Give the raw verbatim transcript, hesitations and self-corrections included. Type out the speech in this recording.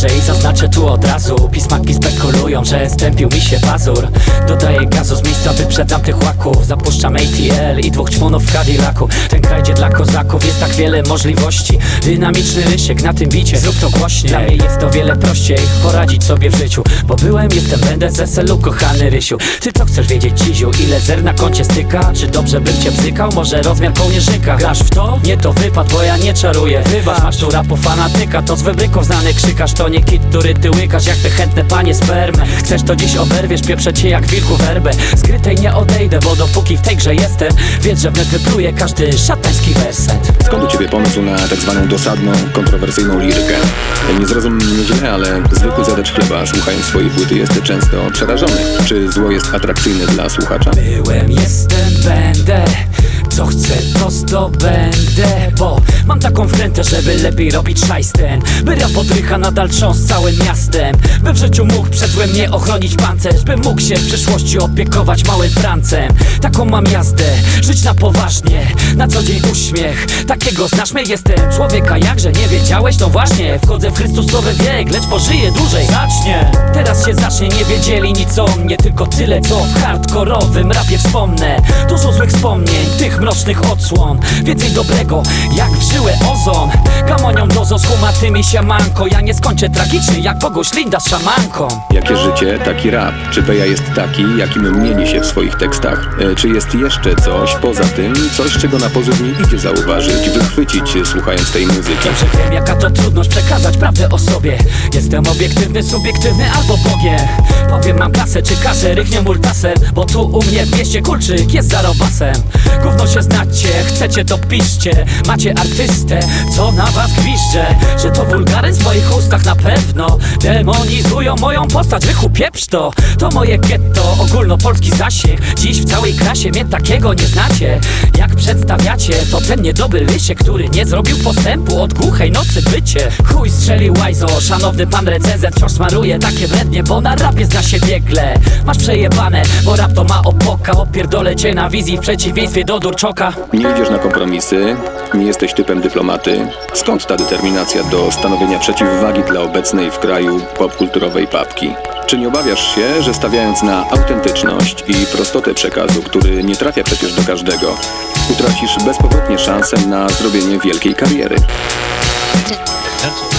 dobrze i zaznaczę tu od razu. Pismaki spekulują, że stępił mi się pazur. Dodaję gazu z miejsca, wyprzedzam tych łaków. Zapuszczam A T L i dwóch członów w Cadillacu. Ten kraj gdzie dla kozaków jest tak wiele możliwości. Dynamiczny rysiek na tym bicie, zrób to głośniej. Dla mnie jest o wiele prościej poradzić sobie w życiu, bo byłem, jestem, będę z S L-u, kochany Rysiu. Ty co chcesz wiedzieć, Ciziu? Ile zer na koncie styka? Czy dobrze bym cię bzykał? Może rozmiar kołnierzyka? Grasz w to? Nie to wypad, bo ja nie czaruję. Wybacz, masz tu rapu fanatyka, to z wybryków znany krzykasz. To nie kit, który ty łykasz, jak te chętne panie spermę. Chcesz to dziś oberwiesz, pieprzę cię jak wilku werbę. Skrytej nie odejdę, bo dopóki w tej grze jestem, wiedz, że wnet wypluje każdy szatański werset. Skąd u ciebie pomysł na tak zwaną dosadną, kontrowersyjną lirykę? Nie zrozum mnie źle, ale zwykły zjadacz chleba, słuchając swojej płyty, jest często przerażony. Czy zło jest atrakcyjne dla słuchacza? Byłem, jestem, będę. Co chcę, to zdobędę. Bo mam taką wkrętę, żeby lepiej robić szajsten. By rap odrycha nadal trząs całym miastem. By w życiu mógł przed złem mnie ochronić pancerz. By mógł się w przyszłości opiekować małym Francem. Taką mam jazdę, żyć na poważnie. Na co dzień uśmiech, takiego znasz mnie. Jestem człowieka, jakże nie wiedziałeś? No właśnie, wchodzę w Chrystusowy wiek, lecz pożyję dłużej. Zacznie, teraz się zacznie, nie wiedzieli nic o mnie. Tylko tyle, co w hardkorowym rapie wspomnę. Dużo złych wspomnień, tych mrocznych odsłon. Więcej dobrego, jak w żyłę ozon. Gamonią dozą z humatymi siamanko. Ja nie skończę tragicznie, jak Boguś Linda z szamanką. Jakie życie, taki rap. Czy Beja jest taki, jakim mieni się w swoich tekstach? E, czy jest jeszcze coś poza tym? Coś, czego na pozór nie idzie zauważyć, wychwycić, słuchając tej muzyki? Dobrze wiem, jaka to trudność przekazać prawdę o sobie. Jestem obiektywny, subiektywny albo Bogiem. Powiem, mam klasę czy kasę, rychnie multasem. Bo tu u mnie w mieście kulczyk jest zarobasem. Gówno się znacie, chcecie to piszcie. Macie artystę, co na was gwizdże. Że to wulgaryzm w moich ustach na pewno. Demonizują moją postać, rychu pieprz to. To moje getto, ogólnopolski zasięg. Dziś w całej klasie mnie takiego nie znacie. Jak przedstawiacie, to ten niedobry rysiek, który nie zrobił postępu od głuchej nocy bycie. Chuj strzelił łajzo, szanowny pan recenzent. Wciąż smaruje takie brednie, bo na rapie zna się biegle. Masz przejebane, bo rap to ma opoka. Opierdolę cię na wizji w przeciwieństwie do Durczoka. Nie idziesz na kompromisy, nie jesteś typem dyplomaty. Skąd ta determinacja do stanowienia przeciwwagi dla obecnej w kraju popkulturowej papki? Czy nie obawiasz się, że stawiając na autentyczność i prostotę przekazu, który nie trafia przecież do każdego, utracisz bezpowrotnie szansę na zrobienie wielkiej kariery?